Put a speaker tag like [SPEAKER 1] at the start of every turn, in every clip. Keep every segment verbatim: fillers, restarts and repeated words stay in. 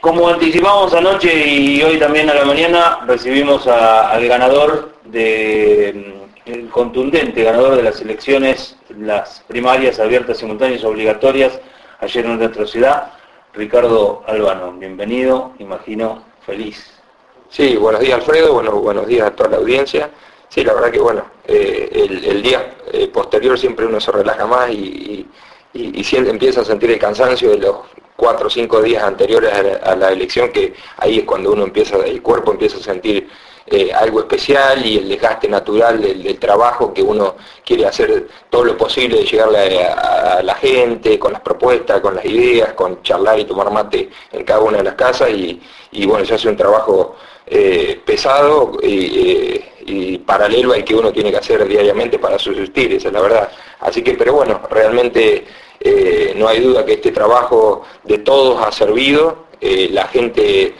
[SPEAKER 1] Como anticipamos anoche y hoy también a la mañana, recibimos a, al ganador, de, el contundente ganador de las elecciones, las primarias abiertas, simultáneas, obligatorias, ayer en nuestra ciudad, Ricardo Albano. Bienvenido, imagino, feliz.
[SPEAKER 2] Sí, buenos días Alfredo, bueno, buenos días a toda la audiencia. Sí, la verdad que bueno, eh, el, el día eh, posterior siempre uno se relaja más y, y, y, y siempre empieza a sentir el cansancio de los cuatro o cinco días anteriores a la, a la elección, que ahí es cuando uno empieza, el cuerpo empieza a sentir eh, algo especial y el desgaste natural del, del trabajo, que uno quiere hacer todo lo posible de llegarle a, a la gente, con las propuestas, con las ideas, con charlar y tomar mate en cada una de las casas y, y bueno, se hace un trabajo eh, pesado y, eh, y paralelo al que uno tiene que hacer diariamente para subsistir, esa es la verdad. Así que, pero bueno, realmente eh, no hay duda que este trabajo de todos ha servido, eh, la gente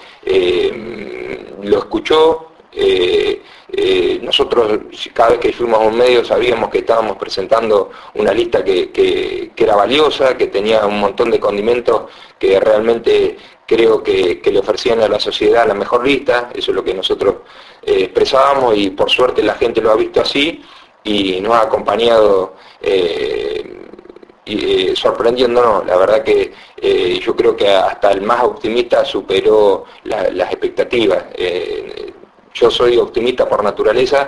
[SPEAKER 2] eh, lo escuchó, eh, eh, nosotros cada vez que fuimos a un medio sabíamos que estábamos presentando una lista que, que, que era valiosa, que tenía un montón de condimentos que realmente creo que, que le ofrecían a la sociedad la mejor lista. Eso es lo que nosotros eh, expresábamos y por suerte la gente lo ha visto así y nos ha acompañado eh, y, eh, sorprendiéndonos. La verdad que eh, yo creo que hasta el más optimista superó la, las expectativas. Eh, yo soy optimista por naturaleza,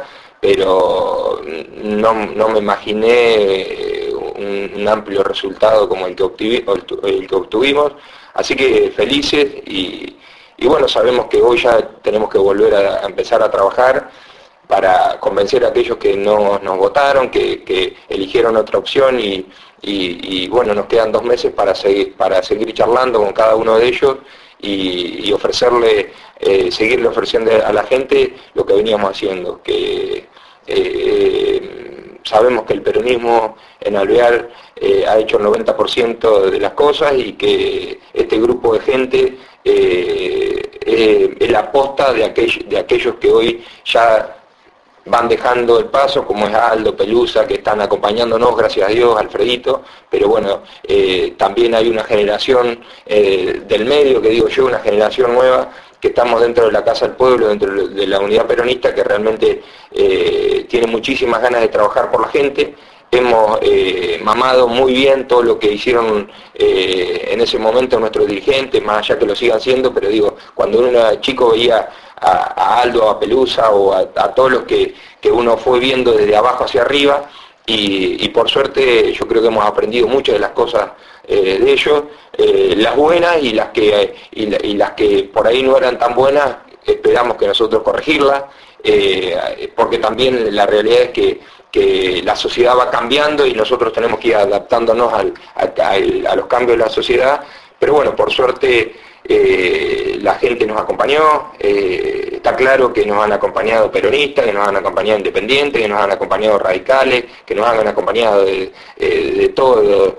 [SPEAKER 2] pero no, no me imaginé un, un amplio resultado como el que, obtuvi, el que obtuvimos. Así que felices y, y bueno, sabemos que hoy ya tenemos que volver a, a empezar a trabajar para convencer a aquellos que no nos votaron, que, que eligieron otra opción y, y, y bueno, nos quedan dos meses para seguir, para seguir charlando con cada uno de ellos y, y ofrecerle, eh, seguirle ofreciendo a la gente lo que veníamos haciendo, que eh, sabemos que el peronismo en Alvear eh, ha hecho el noventa por ciento de las cosas y que este grupo de gente eh, eh, es la posta de, aquell de aquellos que hoy ya van dejando el paso, como es Aldo, Pelusa, que están acompañándonos, gracias a Dios, Alfredito, pero bueno, eh, también hay una generación eh, del medio, que digo yo, una generación nueva, que estamos dentro de la Casa del Pueblo, dentro de la unidad peronista, que realmente eh, tiene muchísimas ganas de trabajar por la gente. Hemos eh, mamado muy bien todo lo que hicieron eh, en ese momento nuestros dirigentes, más allá que lo sigan siendo, pero digo, cuando uno era chico veía a, a Aldo, a Pelusa o a, a todos los que, que uno fue viendo desde abajo hacia arriba, y, y por suerte yo creo que hemos aprendido muchas de las cosas eh, de ellos, eh, las buenas y las, que, y, la, y las que por ahí no eran tan buenas, esperamos que nosotros corregirlas, eh, porque también la realidad es que que la sociedad va cambiando y nosotros tenemos que ir adaptándonos al, a, a, a los cambios de la sociedad, pero bueno, por suerte eh, la gente nos acompañó, eh, está claro que nos han acompañado peronistas, que nos han acompañado independientes, que nos han acompañado radicales, que nos han acompañado de, de, de todos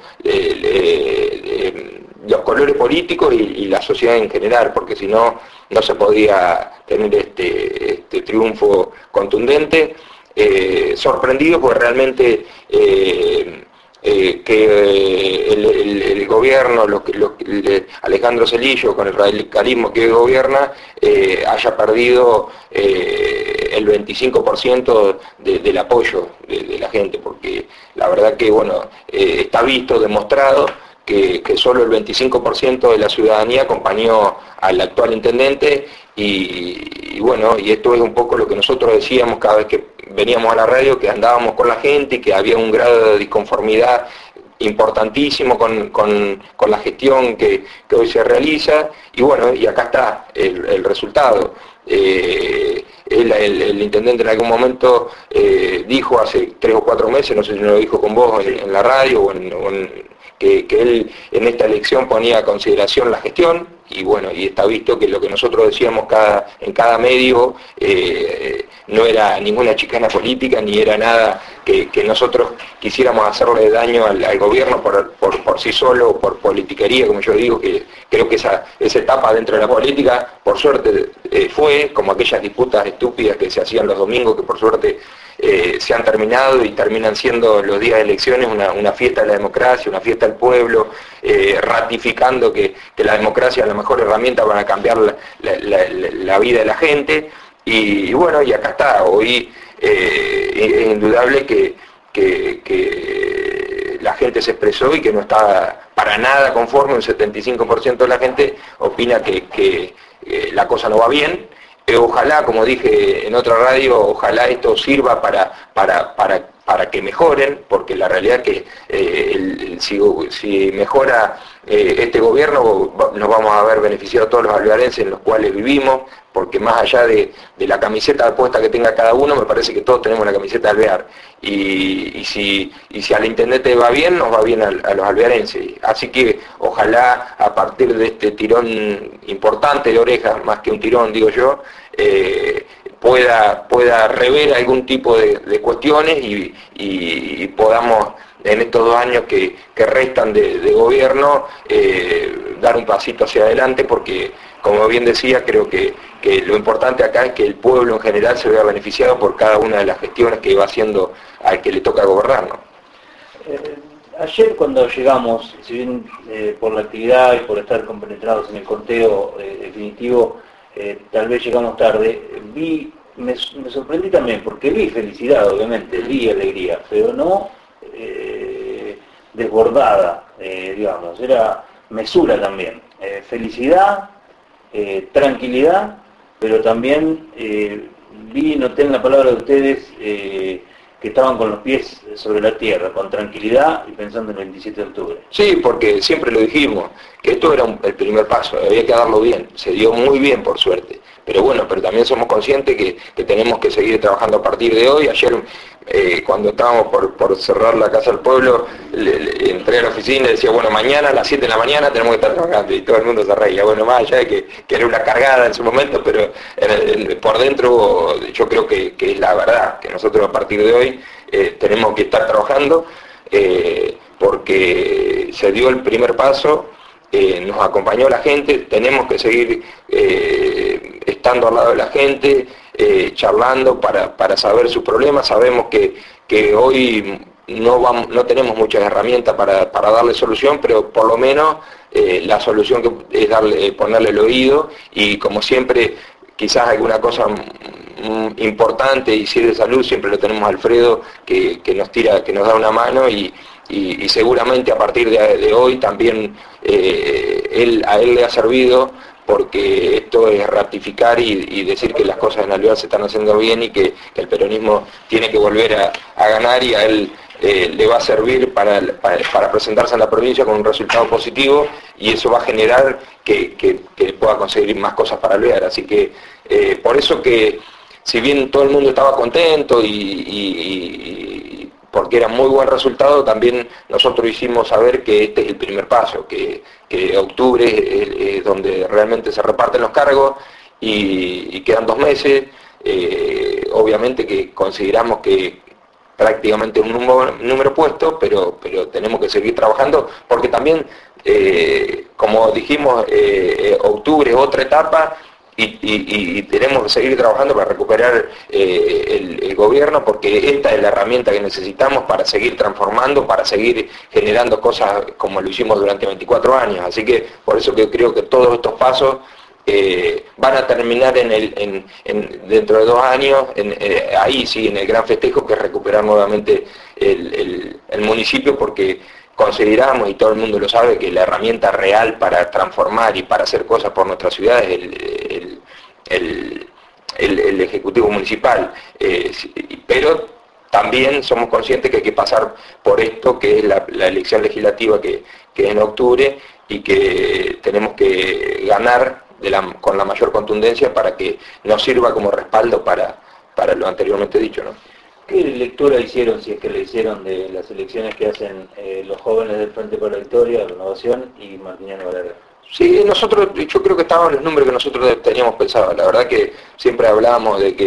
[SPEAKER 2] los colores políticos y, y la sociedad en general, porque si no, no se podía tener este, este triunfo contundente. Eh, sorprendido porque realmente eh, eh, que eh, el, el, el gobierno, lo, lo, el, Alejandro Celillo con el radicalismo que gobierna, eh, haya perdido eh, el veinticinco por ciento de, del apoyo de, de la gente, porque la verdad que bueno, eh, está visto, demostrado que, que solo el veinticinco por ciento de la ciudadanía acompañó al actual intendente y, y bueno, y esto es un poco lo que nosotros decíamos cada vez que veníamos a la radio, que andábamos con la gente y que había un grado de disconformidad importantísimo con, con, con la gestión que, que hoy se realiza, y bueno, y acá está el, el resultado. Eh, el, el, el intendente en algún momento eh, dijo hace tres o cuatro meses, no sé si lo dijo con vos en, en la radio o en, o en que, que él en esta elección ponía a consideración la gestión, y bueno, y está visto que lo que nosotros decíamos cada, en cada medio eh, no era ninguna chicana política, ni era nada que, que nosotros quisiéramos hacerle daño al, al gobierno por, por, por sí solo, por politiquería, como yo digo, que creo que esa, esa etapa dentro de la política, por suerte, eh, fue, como aquellas disputas estúpidas que se hacían los domingos, que por suerte eh, se han terminado y terminan siendo los días de elecciones una, una fiesta de la democracia, una fiesta del pueblo, eh, ratificando que, que la democracia es la mejor herramienta para cambiar la, la, la, la vida de la gente. Y, y bueno, y acá está, hoy eh, es indudable que, que, que la gente se expresó y que no está para nada conforme, un setenta y cinco por ciento de la gente opina que, que eh, la cosa no va bien. Eh, ojalá, como dije en otra radio, ojalá esto sirva para, para, para, para que mejoren, porque la realidad es que eh, el, el, si, si mejora eh, este gobierno nos vamos a ver beneficiados todos los alvearenses en los cuales vivimos, porque más allá de, de la camiseta puesta que tenga cada uno, me parece que todos tenemos la camiseta de Alvear, y, y, si, y si al intendente va bien, nos va bien a, a los alvearenses. Así que ojalá a partir de este tirón importante de orejas, más que un tirón digo yo, eh, pueda, pueda rever algún tipo de, de cuestiones y, y, y podamos en estos dos años que, que restan de, de gobierno eh, dar un pasito hacia adelante, porque como bien decía, creo que, que lo importante acá es que el pueblo en general se vea beneficiado por cada una de las gestiones que va haciendo al que le toca gobernar, ¿no?
[SPEAKER 1] Eh, ayer cuando llegamos, si bien eh, por la actividad y por estar compenetrados en el conteo eh, definitivo, eh, tal vez llegamos tarde, vi, me, me sorprendí también, porque vi felicidad, obviamente, vi alegría, pero no eh, desbordada, eh, digamos, era mesura también, eh, felicidad, eh, tranquilidad, pero también eh, vi, noté en la palabra de ustedes eh, que estaban con los pies sobre la tierra, con tranquilidad y pensando en el veintisiete de octubre.
[SPEAKER 2] Sí, porque siempre lo dijimos, que esto era un, el primer paso, había que darlo bien, se dio muy bien por suerte, pero bueno, pero también somos conscientes que, que tenemos que seguir trabajando a partir de hoy. Ayer eh, cuando estábamos por, por cerrar la Casa del Pueblo, le, le, entré a la oficina y decía, bueno, mañana a las siete de la mañana tenemos que estar trabajando, y todo el mundo se reía, bueno, más allá de que, que era una cargada en su momento, pero en el, en, por dentro yo creo que, que es la verdad, que nosotros a partir de hoy eh, tenemos que estar trabajando, eh, porque se dio el primer paso, eh, nos acompañó la gente, tenemos que seguir eh, estando al lado de la gente, eh, charlando para, para saber sus problemas. Sabemos que, que hoy no, vamos, no tenemos muchas herramientas para, para darle solución, pero por lo menos eh, la solución que es darle, ponerle el oído, y como siempre, quizás alguna cosa importante y si es de salud, siempre lo tenemos a Alfredo, que, que nos tira, que nos da una mano, y, y, y seguramente a partir de, de hoy también eh, él, a él le ha servido, porque esto es ratificar y, y decir que las cosas en Alvear se están haciendo bien y que, que el peronismo tiene que volver a, a ganar, y a él eh, le va a servir para, para, para presentarse en la provincia con un resultado positivo, y eso va a generar que, que, que pueda conseguir más cosas para Alvear. Así que eh, por eso que si bien todo el mundo estaba contento y, y, y porque era muy buen resultado, también nosotros hicimos saber que este es el primer paso, que, que octubre es, es donde realmente se reparten los cargos, y, y quedan dos meses. Eh, obviamente que consideramos que prácticamente es un número, número puesto, pero, pero tenemos que seguir trabajando, porque también, eh, como dijimos, eh, octubre es otra etapa, Y, y, y tenemos que seguir trabajando para recuperar eh, el, el gobierno, porque esta es la herramienta que necesitamos para seguir transformando, para seguir generando cosas como lo hicimos durante veinticuatro años. Así que por eso que creo que todos estos pasos eh, van a terminar en el, en, en, dentro de dos años, en, eh, ahí sí, en el gran festejo, que es recuperar nuevamente el, el, el municipio, porque consideramos, y todo el mundo lo sabe, que la herramienta real para transformar y para hacer cosas por nuestra ciudad es el, el, el, el, el Ejecutivo Municipal. Eh, pero también somos conscientes que hay que pasar por esto, que es la, la elección legislativa que, que es en octubre, y que tenemos que ganar de la, con la mayor contundencia para que nos sirva como respaldo para, para lo anteriormente dicho, ¿no?
[SPEAKER 1] ¿Qué lectura hicieron, si es que le hicieron, de las elecciones que hacen eh, los jóvenes del Frente para la Victoria, Renovación y Martiniano Varela?
[SPEAKER 2] Sí, nosotros, yo creo que estaban los números que nosotros teníamos pensado. La verdad que siempre hablábamos de que,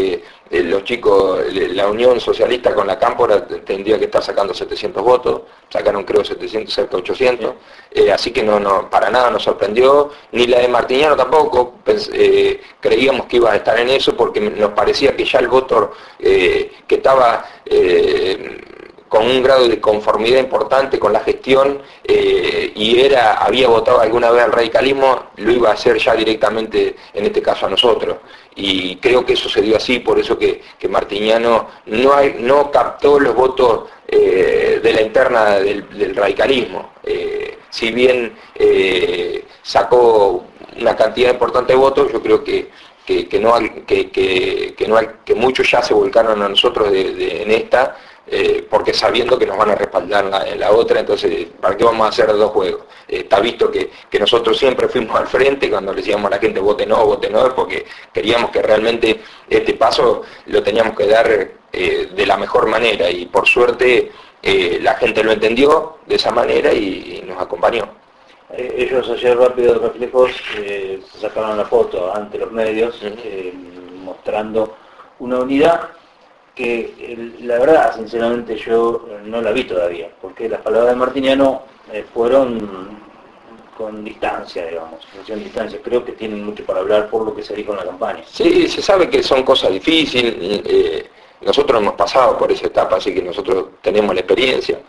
[SPEAKER 2] eh, los chicos, la Unión Socialista con la Cámpora tendría que estar sacando setecientos votos, sacaron creo setecientos, cerca de ochocientos, eh, así que no, no, para nada nos sorprendió, ni la de Martiñano tampoco, pens, eh, creíamos que iba a estar en eso porque nos parecía que ya el voto eh, que estaba eh, con un grado de conformidad importante con la gestión eh, y era había votado alguna vez al radicalismo, lo iba a hacer ya directamente, en este caso a nosotros. Y creo que eso se dio así, por eso que, que Martiñano no, hay, no captó los votos eh, de la interna del, del radicalismo. Eh, si bien eh, sacó una cantidad importante de votos, yo creo que que, que, no, que, que, que, no, que muchos ya se volcaron a nosotros de, de, en esta, eh, porque sabiendo que nos van a respaldar en la, en la otra, entonces, ¿para qué vamos a hacer dos juegos? Eh, está visto que, que nosotros siempre fuimos al frente cuando le decíamos a la gente vote no, vote no, porque queríamos que realmente este paso lo teníamos que dar eh, de la mejor manera, y por suerte eh, la gente lo entendió de esa manera y, y nos acompañó.
[SPEAKER 1] Ellos ayer Rápidos Reflejos eh, se sacaron la foto ante los medios eh, mostrando una unidad que eh, la verdad sinceramente yo no la vi todavía, porque las palabras de Martiñano eh, fueron con distancia, digamos, con distancia. Creo que tienen mucho para hablar por lo que se dijo en la campaña.
[SPEAKER 2] Sí, se sabe que son cosas difíciles, eh, nosotros hemos pasado por esa etapa, así que nosotros tenemos la experiencia.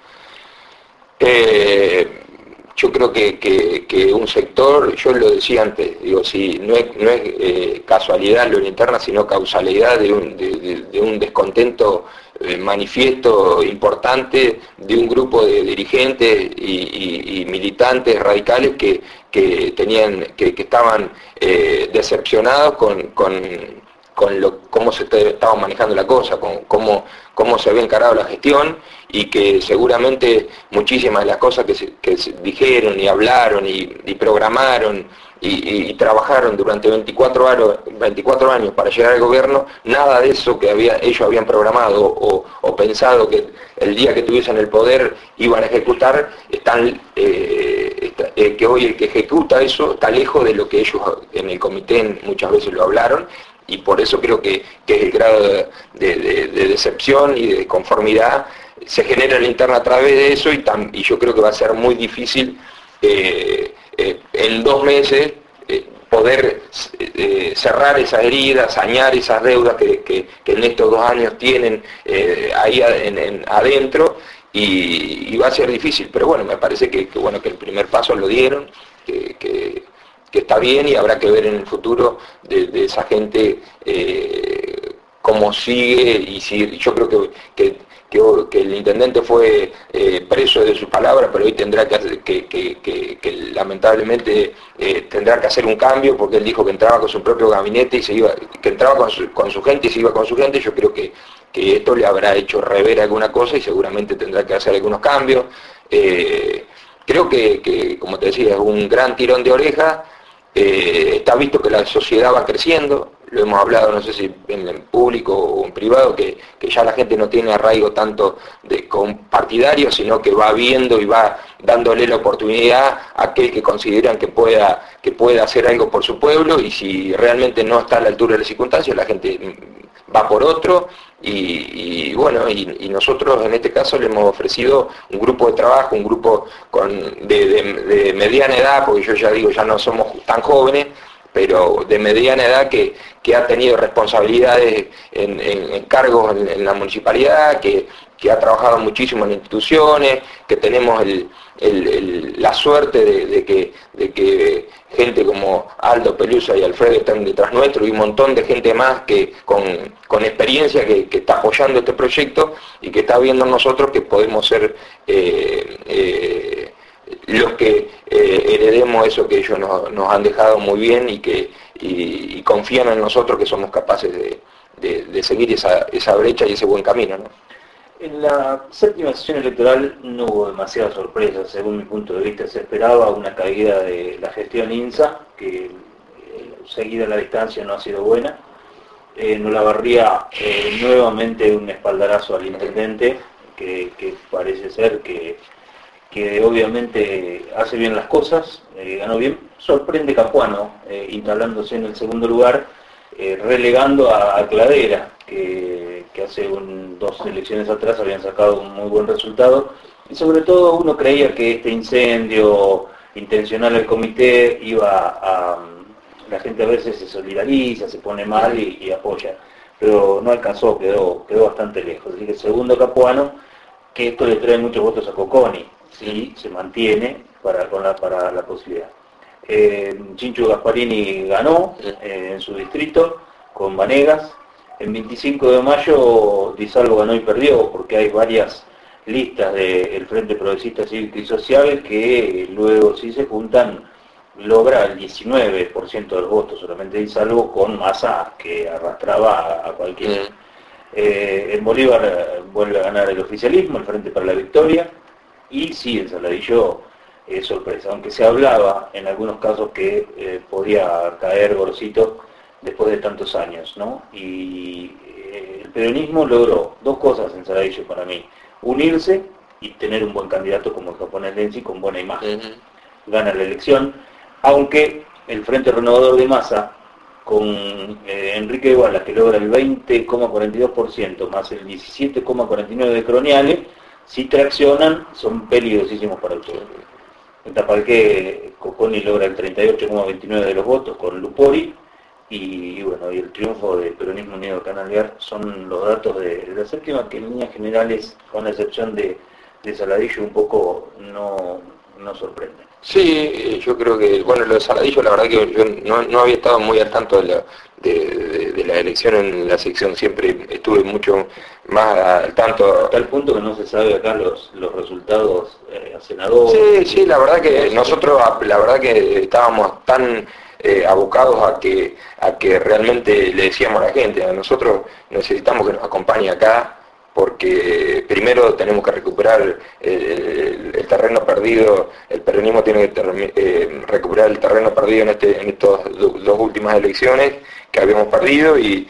[SPEAKER 2] Eh, Yo creo que, que, que un sector, yo lo decía antes, digo, si no es, no es eh, casualidad lo interna, sino causalidad de un, de, de, de un descontento eh, manifiesto importante de un grupo de dirigentes y, y, y militantes radicales que, que, tenían, que, que estaban eh, decepcionados con, con, con lo, cómo se estaba manejando la cosa, con cómo, cómo se había encarado la gestión, y que seguramente muchísimas de las cosas que se, que se dijeron y hablaron y, y programaron y, y, y trabajaron durante veinticuatro años para llegar al gobierno, nada de eso que había, ellos habían programado o, o pensado que el día que tuviesen el poder iban a ejecutar, están, eh, está, eh, que hoy el que ejecuta eso está lejos de lo que ellos en el comité muchas veces lo hablaron. Y por eso creo que, que el grado de, de, de decepción y de conformidad se genera en la interna a través de eso, y, tam, y yo creo que va a ser muy difícil eh, eh, en dos meses eh, poder eh, cerrar esas heridas, sañar esas deudas que, que, que en estos dos años tienen eh, ahí en, en, adentro, y, y va a ser difícil, pero bueno, me parece que, que, bueno, que el primer paso lo dieron, que, que que está bien, y habrá que ver en el futuro de, de esa gente eh, cómo sigue, y si yo creo que, que, que, que el intendente fue eh, preso de su palabra, pero hoy tendrá que, hacer, que, que, que, que lamentablemente eh, tendrá que hacer un cambio, porque él dijo que entraba con su propio gabinete y se iba, que entraba con su, con su gente y se iba con su gente. Yo creo que, que esto le habrá hecho rever alguna cosa y seguramente tendrá que hacer algunos cambios. Eh, creo que, que, como te decía, es un gran tirón de oreja. Eh, está visto que la sociedad va creciendo, lo hemos hablado, no sé si en, en público o en privado, que, que ya la gente no tiene arraigo tanto de, con partidario, sino que va viendo y va dándole la oportunidad a aquel que consideran que pueda, que pueda hacer algo por su pueblo, y si realmente no está a la altura de las circunstancias, la gente va por otro. Y, y bueno, y, y nosotros en este caso le hemos ofrecido un grupo de trabajo, un grupo con, de, de, de mediana edad, porque yo ya digo, ya no somos tan jóvenes, pero de mediana edad que, que ha tenido responsabilidades en, en, en cargos en, en la municipalidad, que, que ha trabajado muchísimo en instituciones, que tenemos el, el, el, la suerte de, de, que, de que gente como Aldo Pelusa y Alfredo están detrás nuestro, y un montón de gente más que con, con experiencia que, que está apoyando este proyecto y que está viendo nosotros que podemos ser eh, eh, los que eh, heredemos eso que ellos nos, nos han dejado muy bien, y que y, y confían en nosotros que somos capaces de, de, de seguir esa, esa brecha y ese buen camino, ¿no?
[SPEAKER 1] En la séptima sesión electoral no hubo demasiadas sorpresas, según mi punto de vista. Se esperaba una caída de la gestión INSA, que eh, seguida a la distancia no ha sido buena. En Olavarría eh, nuevamente un espaldarazo al intendente, que, que parece ser que, que obviamente hace bien las cosas, eh, ganó bien. Sorprende Capuano, eh, instalándose en el segundo lugar, eh, relegando a, a Cladera, que, que hace un, dos elecciones atrás habían sacado un muy buen resultado, y sobre todo uno creía que este incendio intencional del comité iba a... la gente a veces se solidariza, se pone mal y, y apoya, pero no alcanzó, quedó, quedó bastante lejos. Así que el segundo Capuano, que esto le trae muchos votos a Cocconi, ¿sí? Se mantiene para, con la, para la posibilidad. Eh, Chinchu Gasparini ganó eh, en su distrito con Vanegas. El veinticinco de mayo Di Salvo ganó y perdió, porque hay varias listas del Frente Progresista Cívico y Social que luego, si se juntan, logra el diecinueve por ciento de los votos, solamente Di Salvo, con Massa que arrastraba a, a cualquiera. Mm. Eh, en Bolívar eh, vuelve a ganar el oficialismo, el Frente para la Victoria, y sí, en Saladillo es eh, sorpresa, aunque se hablaba en algunos casos que eh, podía caer Gorosito después de tantos años, ¿no? Y eh, el peronismo logró dos cosas en Saladillo para mí: unirse y tener un buen candidato como el japonés Lenzi con buena imagen. Uh-huh. Gana la elección, aunque el Frente Renovador de Massa, con eh, Enrique Iguala, que logra el veinte coma cuarenta y dos por ciento más el diecisiete coma cuarenta y nueve por ciento de Croniale, si traccionan, son peligrosísimos para el pueblo. En Tapalqué, Cocconi logra el treinta y ocho coma veintinueve por ciento de los votos con Lupori, y, y bueno, y el triunfo de Peronismo Unido Canalear son los datos de, de la séptima, que en líneas generales, con la excepción de, de Saladillo, un poco no, no sorprenden.
[SPEAKER 2] Sí, yo creo que, bueno, lo de Saladillo, la verdad que yo no, no había estado muy al tanto de la, de, de, de la elección en la sección, siempre estuve mucho más al tanto.
[SPEAKER 1] Hasta el punto que no se sabe acá los, los resultados eh, a senador.
[SPEAKER 2] Sí, sí, la verdad que nosotros, la verdad que estábamos tan eh, abocados a que, a que realmente le decíamos a la gente, a nosotros necesitamos que nos acompañe acá, porque primero tenemos que recuperar el, el, el terreno perdido, el peronismo tiene que ter, eh, recuperar el terreno perdido en, este, en estas dos últimas elecciones que habíamos perdido, y,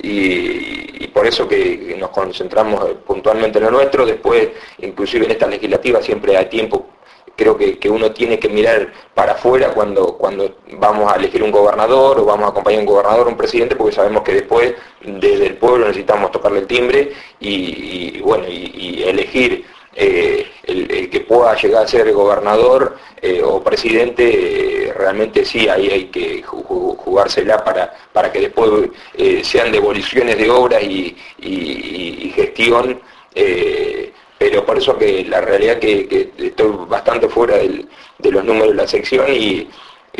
[SPEAKER 2] y, y por eso que nos concentramos puntualmente en lo nuestro. Después, inclusive en esta legislativa siempre hay tiempo. Creo que, que uno tiene que mirar para afuera cuando, cuando vamos a elegir un gobernador o vamos a acompañar a un gobernador o un presidente, porque sabemos que después desde el pueblo necesitamos tocarle el timbre y, y bueno, y, y elegir eh, el, el que pueda llegar a ser gobernador eh, o presidente. Eh, realmente sí, ahí hay que jugársela para, para que después eh, sean devoluciones de obras y, y, y gestión. Eh, Pero por eso que la realidad que, que estoy bastante fuera del, de los números de la sección y,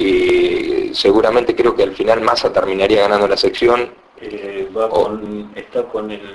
[SPEAKER 2] y seguramente creo que al final Massa terminaría ganando la sección.
[SPEAKER 1] Eh, va con, está con el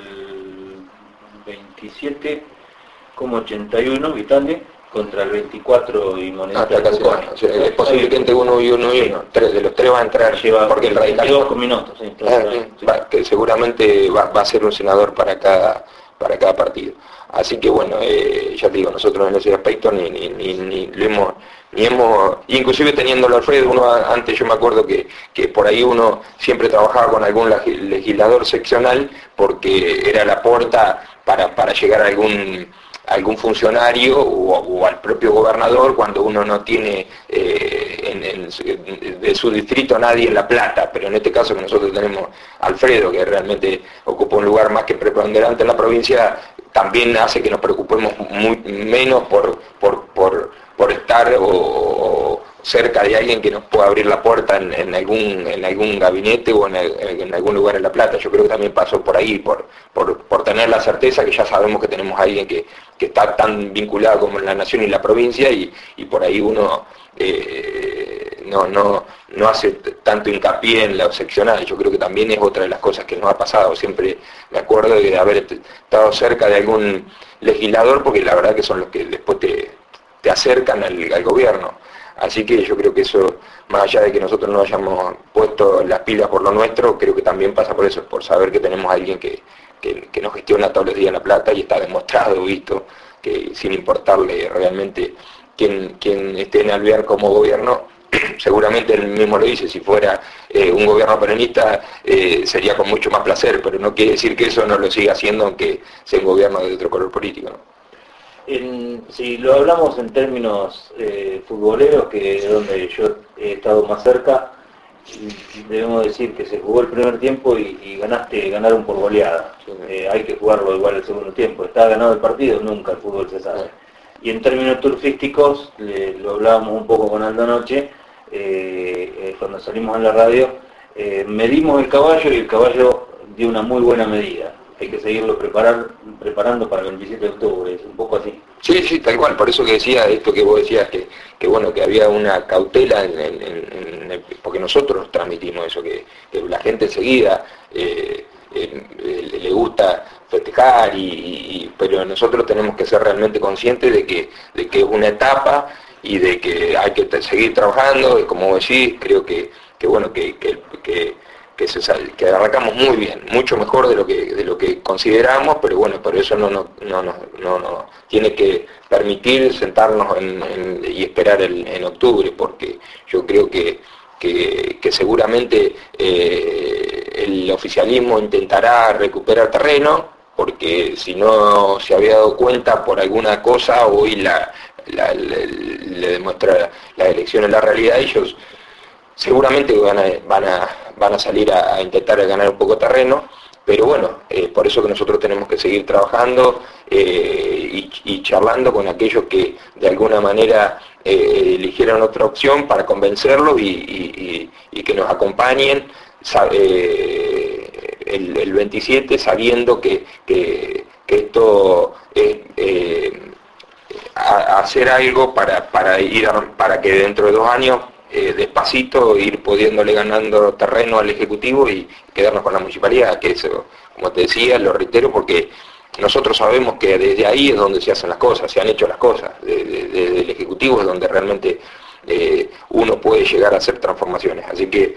[SPEAKER 1] veintisiete coma ochenta y uno Vitale contra el veinticuatro y Moneda.
[SPEAKER 2] Hasta casi, bueno, o sea, es posible que entre uno y uno y uno. Tres, de los tres va a entrar,
[SPEAKER 1] lleva
[SPEAKER 2] porque el radicalismo
[SPEAKER 1] con minutos. Sí,
[SPEAKER 2] eh, sí. Va, que seguramente va, va a ser un senador para cada, para cada partido. Así que bueno, eh, ya te digo, nosotros en ese aspecto ni, ni, ni, ni lo hemos, ni hemos, inclusive teniéndolo Alfredo, uno antes yo me acuerdo que, que por ahí uno siempre trabajaba con algún legislador seccional porque era la puerta para, para llegar a algún, a algún funcionario o, o al propio gobernador cuando uno no tiene eh, en, en, de su distrito nadie en La Plata, pero en este caso que nosotros tenemos a Alfredo, que realmente ocupa un lugar más que preponderante en la provincia, también hace que nos preocupemos muy menos por, por, por, por estar o, o cerca de alguien que nos pueda abrir la puerta en, en, algún, en algún gabinete o en, en algún lugar en La Plata. Yo creo que también pasó por ahí, por, por, por tener la certeza que ya sabemos que tenemos a alguien que, que está tan vinculado como en la nación y la provincia, y, y por ahí uno eh, no, no, no hace tanto hincapié en la seccional. Yo creo que también es otra de las cosas que nos ha pasado. Siempre me acuerdo de haber estado cerca de algún legislador, porque la verdad que son los que después te, te acercan al, al gobierno. Así que yo creo que eso, más allá de que nosotros no hayamos puesto las pilas por lo nuestro, creo que también pasa por eso, por saber que tenemos a alguien que, que, que nos gestiona todos los días La Plata, y está demostrado, visto, que sin importarle realmente quién, quién esté en Alvear como gobierno, seguramente él mismo lo dice, si fuera eh, un gobierno peronista eh, sería con mucho más placer, pero no quiere decir que eso no lo siga haciendo aunque sea un gobierno de otro color político, ¿no?
[SPEAKER 1] En, si lo hablamos en términos eh, futboleros, que es donde yo he estado más cerca, debemos decir que se jugó el primer tiempo y, y ganaste, ganaron por goleada. Eh, hay que jugarlo igual el segundo tiempo. ¿Está ganado el partido? Nunca el fútbol se sabe. Y en términos turfísticos, le, lo hablábamos un poco con Aldo anoche, eh, eh, cuando salimos en la radio, eh, medimos el caballo y el caballo dio una muy buena medida. Hay que seguirlo preparar, preparando para el veintisiete de octubre, es un poco así.
[SPEAKER 2] Sí, sí, tal cual, por eso que decía esto que vos decías, que, que bueno, que había una cautela, en, en, en, en, porque nosotros transmitimos eso, que, que la gente enseguida eh, eh, le gusta festejar, y, y, pero nosotros tenemos que ser realmente conscientes de que, de que es una etapa y de que hay que seguir trabajando, y como vos decís, creo que, que bueno, que, que, que Que, se sale, que arrancamos muy bien, mucho mejor de lo que de lo que consideramos, pero bueno, pero eso no no no no, no, no tiene que permitir sentarnos en, en, y esperar el, en octubre, porque yo creo que que, que seguramente eh, el oficialismo intentará recuperar terreno, porque si no se había dado cuenta por alguna cosa, hoy la, la, la, le demuestra las elecciones la realidad. Ellos seguramente van a, van a, van a salir a, a intentar ganar un poco de terreno, pero bueno, eh, por eso que nosotros tenemos que seguir trabajando eh, y, y charlando con aquellos que de alguna manera eh, eligieron otra opción para convencerlos y, y, y, y que nos acompañen eh, el, el veintisiete, sabiendo que, que, que esto es eh, a, hacer algo para, para, ir a, para que dentro de dos años Eh, despacito ir pudiéndole ganando terreno al Ejecutivo y quedarnos con la municipalidad, que eso, como te decía, lo reitero, porque nosotros sabemos que desde ahí es donde se hacen las cosas, se han hecho las cosas, desde, desde el Ejecutivo es donde realmente eh, uno puede llegar a hacer transformaciones. Así que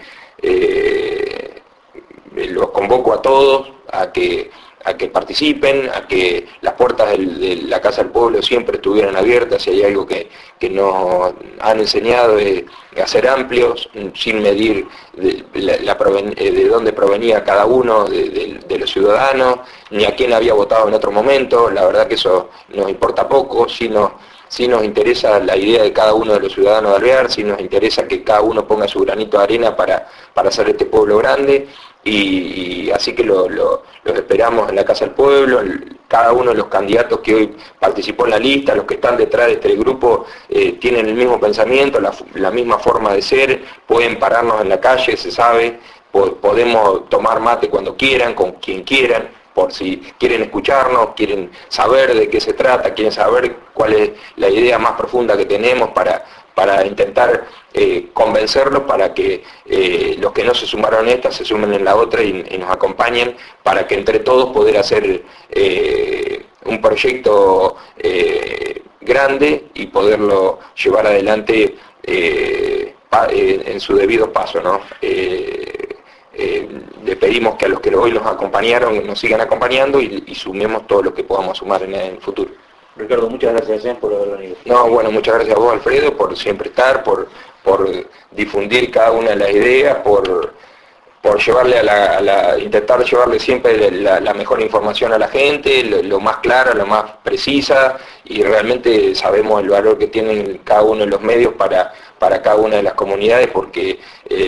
[SPEAKER 2] eh, los convoco a todos a que a que participen, a que las puertas del, de la Casa del Pueblo siempre estuvieran abiertas. Si hay algo que, que nos han enseñado es a ser amplios, sin medir de, la, la proven, de dónde provenía cada uno de, de, de los ciudadanos, ni a quién había votado en otro momento. La verdad que eso nos importa poco, si nos, si nos interesa la idea de cada uno de los ciudadanos de Alvear, si nos interesa que cada uno ponga su granito de arena para, para hacer este pueblo grande. Y, y así que lo, lo, los esperamos en la Casa del Pueblo. El, cada uno de los candidatos que hoy participó en la lista, los que están detrás de este grupo, eh, tienen el mismo pensamiento, la, la misma forma de ser, pueden pararnos en la calle, se sabe, po, podemos tomar mate cuando quieran, con quien quieran, por si quieren escucharnos, quieren saber de qué se trata, quieren saber cuál es la idea más profunda que tenemos para, para intentar eh, convencerlos, para que eh, los que no se sumaron a esta se sumen en la otra y, y nos acompañen, para que entre todos poder hacer eh, un proyecto eh, grande y poderlo llevar adelante eh, pa, eh, en su debido paso, ¿no? Eh, Eh, le pedimos que a los que hoy nos acompañaron nos sigan acompañando y, y sumemos todo lo que podamos sumar en el futuro.
[SPEAKER 1] Ricardo, muchas gracias ¿eh? por haber venido.
[SPEAKER 2] No, bueno, muchas gracias a vos, Alfredo, por siempre estar, por, por difundir cada una de las ideas, por, por llevarle a la, a la, intentar llevarle siempre la, la mejor información a la gente, lo, lo más clara, lo más precisa, y realmente sabemos el valor que tienen cada uno de los medios para, para cada una de las comunidades, porque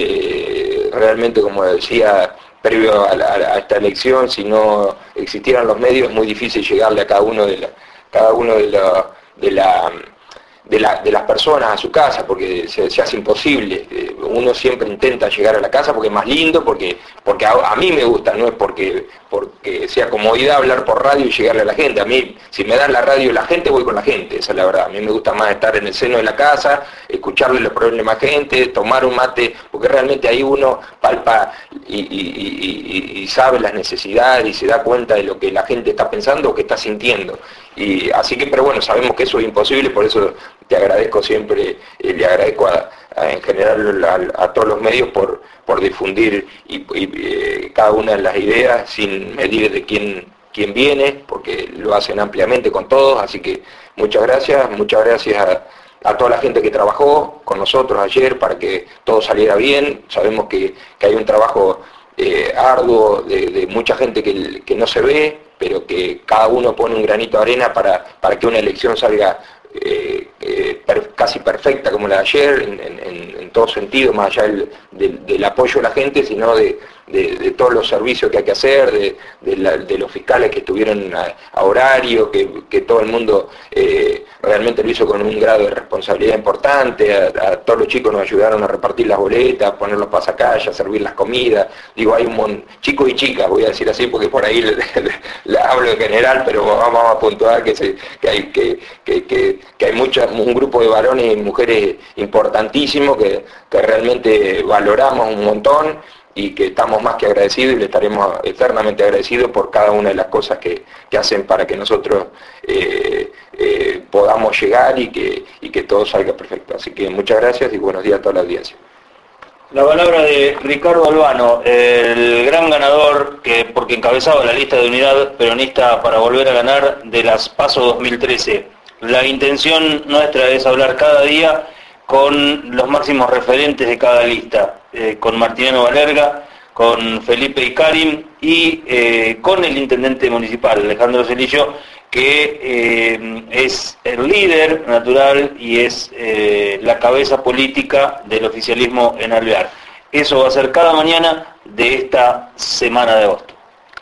[SPEAKER 2] eh, realmente, como decía previo a, la, a esta elección, si no existieran los medios es muy difícil llegarle a cada uno de la, cada uno de la, de la De, la, de las personas a su casa, porque se, se hace imposible. Uno siempre intenta llegar a la casa porque es más lindo, porque, porque a, a mí me gusta, no es porque, porque sea comodidad hablar por radio y llegarle a la gente. A mí, si me dan la radio la gente, voy con la gente, esa es la verdad. A mí me gusta más estar en el seno de la casa, escucharle los problemas a la gente, tomar un mate, porque realmente ahí uno palpa y, y, y, y sabe las necesidades y se da cuenta de lo que la gente está pensando o que está sintiendo. Y así que, pero bueno, sabemos que eso es imposible, por eso te agradezco siempre, eh, le agradezco a, a, en general a, a todos los medios por, por difundir y, y, eh, cada una de las ideas sin medir de quién, quién viene, porque lo hacen ampliamente con todos, así que muchas gracias, muchas gracias a, a toda la gente que trabajó con nosotros ayer para que todo saliera bien. Sabemos que, que hay un trabajo eh, arduo de, de mucha gente que, que no se ve, pero que cada uno pone un granito de arena para, para que una elección salga eh, eh, per, casi perfecta como la de ayer, en, en, en todo sentido, más allá del, del, del apoyo a la gente, sino de, de, de todos los servicios que hay que hacer, de, de, la, de los fiscales que estuvieron a, a horario, que, que todo el mundo eh, realmente lo hizo con un grado de responsabilidad importante, a, a todos los chicos nos ayudaron a repartir las boletas, a poner los pasacalles, a servir las comidas, digo, hay un montón, chicos y chicas, voy a decir así, porque por ahí le, le, le hablo en general, pero vamos a puntuar que, se, que hay, que, que, que, que hay mucha, un grupo de varones y mujeres importantísimo que, que realmente valoramos un montón y que estamos más que agradecidos y le estaremos eternamente agradecidos por cada una de las cosas que, que hacen para que nosotros eh, eh, podamos llegar y que, y que todo salga perfecto. Así que muchas gracias y buenos días a toda la audiencia.
[SPEAKER 1] La palabra de Ricardo Albano, el gran ganador que porque encabezaba la lista de unidad peronista para volver a ganar de las PASO dos mil trece. La intención nuestra es hablar cada día con los máximos referentes de cada lista, eh, con Martiniano Valerga, con Felipe Icarim y eh, con el intendente municipal, Alejandro Celillo, que eh, es el líder natural y es eh, la cabeza política del oficialismo en Alvear. Eso va a ser cada mañana de esta semana de agosto.